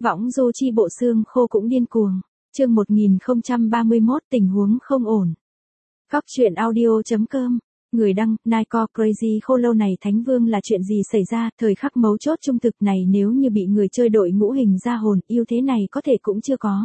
Võng du chi bộ xương khô cũng điên cuồng. Chương 1031 tình huống không ổn. Góc truyện audio.com. Người đăng, Nightcore Crazy khô lâu này Thánh Vương là chuyện gì xảy ra, thời khắc mấu chốt trung thực này nếu như bị người chơi đội ngũ hình ra hồn, yêu thế này có thể cũng chưa có.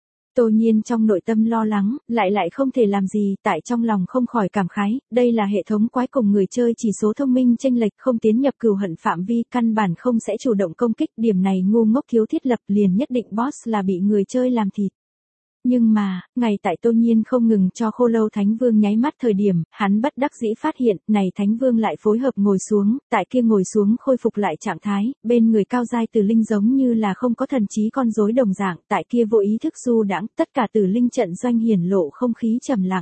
Tô Nhiên trong nội tâm lo lắng, lại không thể làm gì, tại trong lòng không khỏi cảm khái, đây là hệ thống quái cùng người chơi chỉ số thông minh chênh lệch không tiến nhập cừu hận phạm vi, căn bản không sẽ chủ động công kích, điểm này ngu ngốc thiếu thiết lập liền nhất định boss là bị người chơi làm thịt. Nhưng mà, ngày tại Tô Nhiên không ngừng cho khô lâu Thánh Vương nháy mắt thời điểm, hắn bất đắc dĩ phát hiện, này Thánh Vương lại phối hợp ngồi xuống, tại kia ngồi xuống khôi phục lại trạng thái, bên người cao giai tử linh giống như là không có thần trí con rối đồng dạng, tại kia vô ý thức du đãng, tất cả tử linh trận doanh hiển lộ không khí trầm lặng.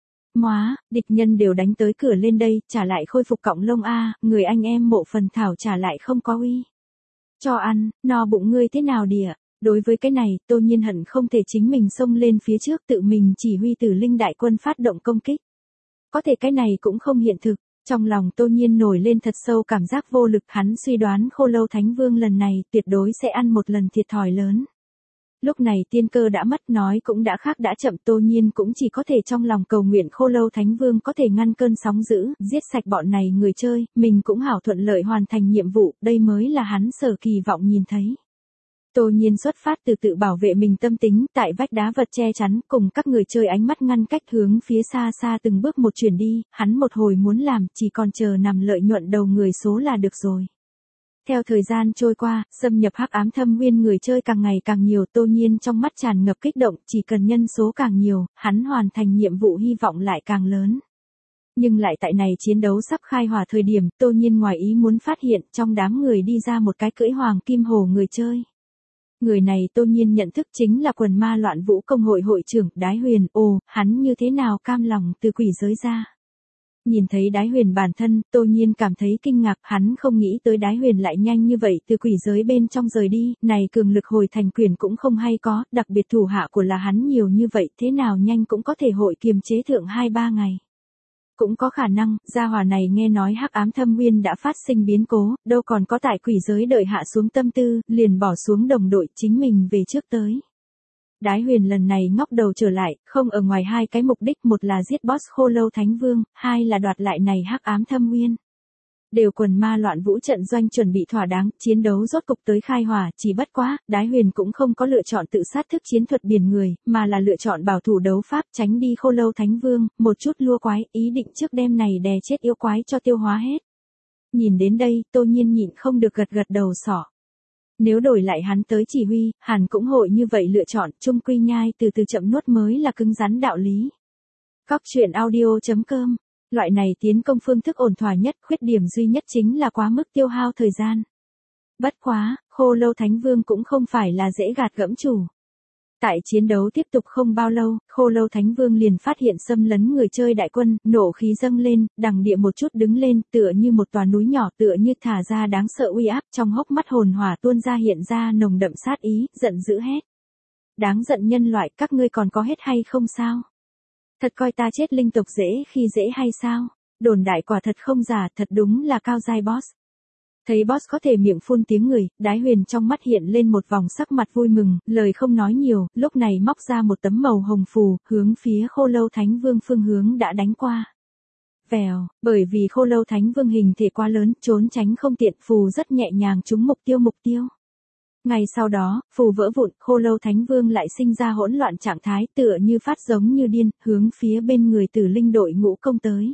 Móa, địch nhân đều đánh tới cửa lên đây, trả lại khôi phục cọng lông a, người anh em mộ phần thảo trả lại không có uy. Cho ăn, no bụng ngươi thế nào đìa? Đối với cái này, Tô Nhiên hận không thể chính mình xông lên phía trước tự mình chỉ huy tử linh đại quân phát động công kích. Có thể cái này cũng không hiện thực, trong lòng Tô Nhiên nổi lên thật sâu cảm giác vô lực, hắn suy đoán khô lâu Thánh Vương lần này tuyệt đối sẽ ăn một lần thiệt thòi lớn. Lúc này tiên cơ đã mất, nói cũng đã khác đã chậm, Tô Nhiên cũng chỉ có thể trong lòng cầu nguyện khô lâu Thánh Vương có thể ngăn cơn sóng dữ, giết sạch bọn này người chơi, mình cũng hảo thuận lợi hoàn thành nhiệm vụ, đây mới là hắn sở kỳ vọng nhìn thấy. Tô Nhiên xuất phát từ tự bảo vệ mình tâm tính, tại vách đá vật che chắn, cùng các người chơi ánh mắt ngăn cách hướng phía xa xa từng bước một chuyển đi, hắn một hồi muốn làm, chỉ còn chờ nằm lợi nhuận đầu người số là được rồi. Theo thời gian trôi qua, xâm nhập hắc ám thâm nguyên người chơi càng ngày càng nhiều, Tô Nhiên trong mắt tràn ngập kích động, chỉ cần nhân số càng nhiều, hắn hoàn thành nhiệm vụ hy vọng lại càng lớn. Nhưng lại tại này chiến đấu sắp khai hỏa thời điểm, Tô Nhiên ngoài ý muốn phát hiện, trong đám người đi ra một cái cưỡi hoàng kim hổ người chơi. Người này Tô Nhiên nhận thức chính là quần ma loạn vũ công hội hội trưởng, Đái Huyền, hắn như thế nào cam lòng từ quỷ giới ra. Nhìn thấy Đái Huyền bản thân, Tô Nhiên cảm thấy kinh ngạc, hắn không nghĩ tới Đái Huyền lại nhanh như vậy từ quỷ giới bên trong rời đi, này cường lực hồi thành quyền cũng không hay có, đặc biệt thủ hạ của là hắn nhiều như vậy, thế nào nhanh cũng có thể hội kiềm chế thượng 2-3 ngày. Cũng có khả năng, gia hỏa này nghe nói hắc ám thâm nguyên đã phát sinh biến cố, đâu còn có tại quỷ giới đợi hạ xuống tâm tư, liền bỏ xuống đồng đội chính mình về trước tới. Đái Huyền lần này ngóc đầu trở lại, không ở ngoài hai cái mục đích, một là giết boss khô lâu Thánh Vương, hai là đoạt lại này hắc ám thâm nguyên. Đều quần ma loạn vũ trận doanh chuẩn bị thỏa đáng, chiến đấu rốt cục tới khai hỏa, chỉ bất quá, Đái Huyền cũng không có lựa chọn tự sát thức chiến thuật biển người, mà là lựa chọn bảo thủ đấu pháp, tránh đi khô lâu Thánh Vương, một chút lua quái, ý định trước đêm này đè chết yêu quái cho tiêu hóa hết. Nhìn đến đây, Tô Nhiên nhịn không được gật gật đầu xỏ. Nếu đổi lại hắn tới chỉ huy, hẳn cũng hội như vậy lựa chọn, chung quy nhai từ từ chậm nuốt mới là cứng rắn đạo lý. Góc truyện audio.com. Loại này tiến công phương thức ổn thỏa nhất, khuyết điểm duy nhất chính là quá mức tiêu hao thời gian. Bất quá, khô lâu Thánh Vương cũng không phải là dễ gạt gẫm chủ. Tại chiến đấu tiếp tục không bao lâu, khô lâu Thánh Vương liền phát hiện xâm lấn người chơi đại quân, nộ khí dâng lên, đằng địa một chút đứng lên, tựa như một tòa núi nhỏ, tựa như thả ra đáng sợ uy áp, trong hốc mắt hồn hỏa tuôn ra hiện ra nồng đậm sát ý, giận dữ hét. Đáng giận nhân loại, các ngươi còn có hết hay không sao? Thật coi ta chết linh tộc dễ khi dễ hay sao? Đồn đại quả thật không giả, thật đúng là cao giai boss. Thấy boss có thể miệng phun tiếng người, Đái Huyền trong mắt hiện lên một vòng sắc mặt vui mừng, lời không nói nhiều, lúc này móc ra một tấm màu hồng phù, hướng phía khô lâu Thánh Vương phương hướng đã đánh qua. Vèo, bởi vì khô lâu Thánh Vương hình thể quá lớn, trốn tránh không tiện, phù rất nhẹ nhàng trúng mục tiêu. Ngay sau đó, phù vỡ vụn, khô lâu Thánh Vương lại sinh ra hỗn loạn trạng thái, tựa như phát giống như điên, hướng phía bên người tử linh đội ngũ công tới.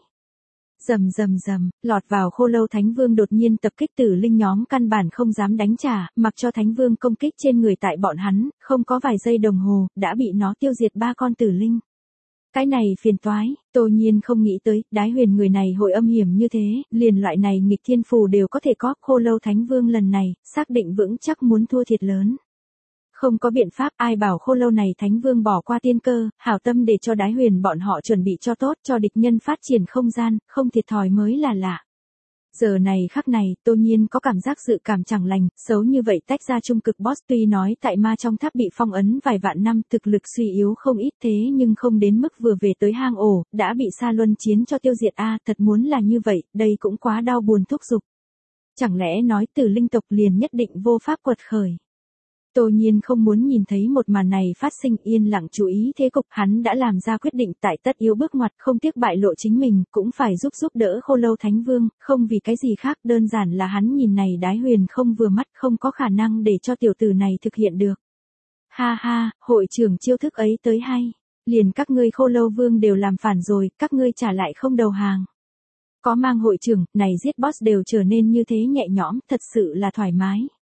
Rầm, lọt vào khô lâu Thánh Vương đột nhiên tập kích tử linh nhóm căn bản không dám đánh trả, mặc cho Thánh Vương công kích trên người tại bọn hắn, không có vài giây đồng hồ, đã bị nó tiêu diệt 3 con tử linh. Cái này phiền toái, Tô Nhiên không nghĩ tới, Đái Huyền người này hội âm hiểm như thế, liền loại này nghịch thiên phù đều có thể có, khô lâu Thánh Vương lần này, xác định vững chắc muốn thua thiệt lớn. Không có biện pháp, ai bảo khô lâu này Thánh Vương bỏ qua tiên cơ, hảo tâm để cho Đái Huyền bọn họ chuẩn bị cho tốt, cho địch nhân phát triển không gian, không thiệt thòi mới là lạ. Giờ này khắc này, Tô Nhiên có cảm giác dự cảm chẳng lành, xấu như vậy tách ra trung cực boss, tuy nói tại ma trong tháp bị phong ấn vài vạn năm, thực lực suy yếu không ít thế nhưng không đến mức vừa về tới hang ổ, đã bị Sa Luân chiến cho tiêu diệt thật muốn là như vậy, đây cũng quá đau buồn thúc giục. Chẳng lẽ nói từ linh tộc liền nhất định vô pháp quật khởi. Tô Nhiên không muốn nhìn thấy một màn này phát sinh, yên lặng chú ý thế cục, hắn đã làm ra quyết định tại tất yếu bước ngoặt, không tiếc bại lộ chính mình, cũng phải giúp đỡ Khô Lâu Thánh Vương, không vì cái gì khác, đơn giản là hắn nhìn này Đái Huyền không vừa mắt, không có khả năng để cho tiểu tử này thực hiện được. Ha ha, hội trưởng chiêu thức ấy tới hay. Liền các ngươi Khô Lâu Vương đều làm phản rồi, các ngươi trả lại không đầu hàng. Có mang hội trưởng, này giết boss đều trở nên như thế nhẹ nhõm, thật sự là thoải mái.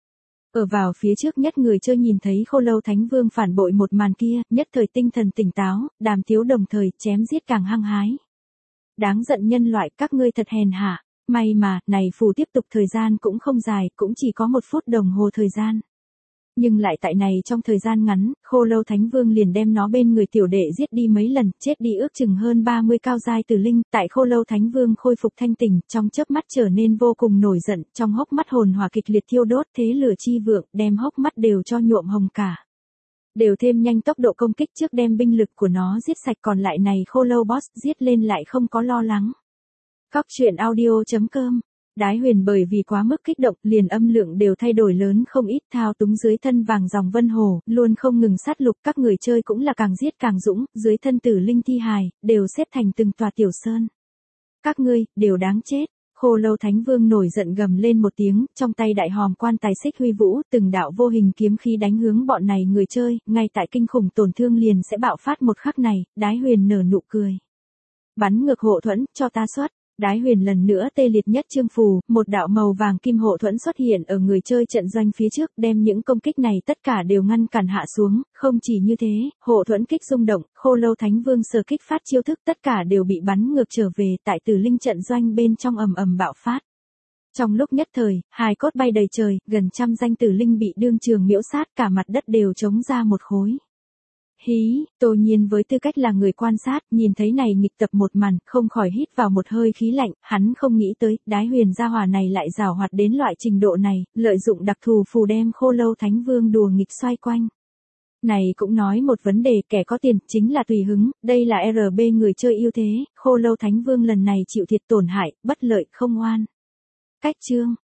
Ở vào phía trước nhất người chơi nhìn thấy Khô Lâu Thánh Vương phản bội một màn kia, nhất thời tinh thần tỉnh táo, Đàm Tiếu đồng thời chém giết càng hăng hái. Đáng giận nhân loại, các ngươi thật hèn hạ, may mà, này phù tiếp tục thời gian cũng không dài, cũng chỉ có 1 phút đồng hồ thời gian. Nhưng lại tại này trong thời gian ngắn, Khô Lâu Thánh Vương liền đem nó bên người tiểu đệ giết đi mấy lần, chết đi ước chừng hơn 30 cao giai tử linh, tại Khô Lâu Thánh Vương khôi phục thanh tỉnh, trong chớp mắt trở nên vô cùng nổi giận, trong hốc mắt hồn hỏa kịch liệt thiêu đốt, thế lửa chi vượng, đem hốc mắt đều cho nhuộm hồng cả. Đều thêm nhanh tốc độ công kích trước đem binh lực của nó giết sạch, còn lại này Khô Lâu boss giết lên lại không có lo lắng. Cóc truyện audio.com. Đái Huyền bởi vì quá mức kích động, liền âm lượng đều thay đổi lớn không ít, thao túng dưới thân vàng dòng vân hồ, luôn không ngừng sát lục, các người chơi cũng là càng giết càng dũng, dưới thân tử linh thi hài, đều xếp thành từng tòa tiểu sơn. Các ngươi, đều đáng chết. Khô Lâu Thánh Vương nổi giận gầm lên một tiếng, trong tay đại hòm quan tài xích huy vũ, từng đạo vô hình kiếm khí đánh hướng bọn này người chơi, ngay tại kinh khủng tổn thương liền sẽ bạo phát một khắc này, Đái Huyền nở nụ cười. Bắn ngược hộ thuẫn, cho ta xuất. Đái Huyền lần nữa tê liệt nhất chương phù, một đạo màu vàng kim hộ thuẫn xuất hiện ở người chơi trận doanh phía trước, đem những công kích này tất cả đều ngăn cản hạ xuống, không chỉ như thế, hộ thuẫn kích rung động, Khô Lâu Thánh Vương sở kích phát chiêu thức tất cả đều bị bắn ngược trở về, tại Tử Linh trận doanh bên trong ầm ầm bạo phát. Trong lúc nhất thời, hài cốt bay đầy trời, gần 100 danh tử linh bị đương trường miễu sát, cả mặt đất đều trống ra một khối. Hí, Tô Nhiên với tư cách là người quan sát, nhìn thấy này nghịch tập một màn, không khỏi hít vào một hơi khí lạnh, hắn không nghĩ tới, Đái Huyền gia hỏa này lại giàu hoạt đến loại trình độ này, lợi dụng đặc thù phù đem Khô Lâu Thánh Vương đùa nghịch xoay quanh. Này cũng nói một vấn đề, kẻ có tiền, chính là tùy hứng, đây là RB người chơi ưu thế, Khô Lâu Thánh Vương lần này chịu thiệt tổn hại, bất lợi không oan. Cách chương.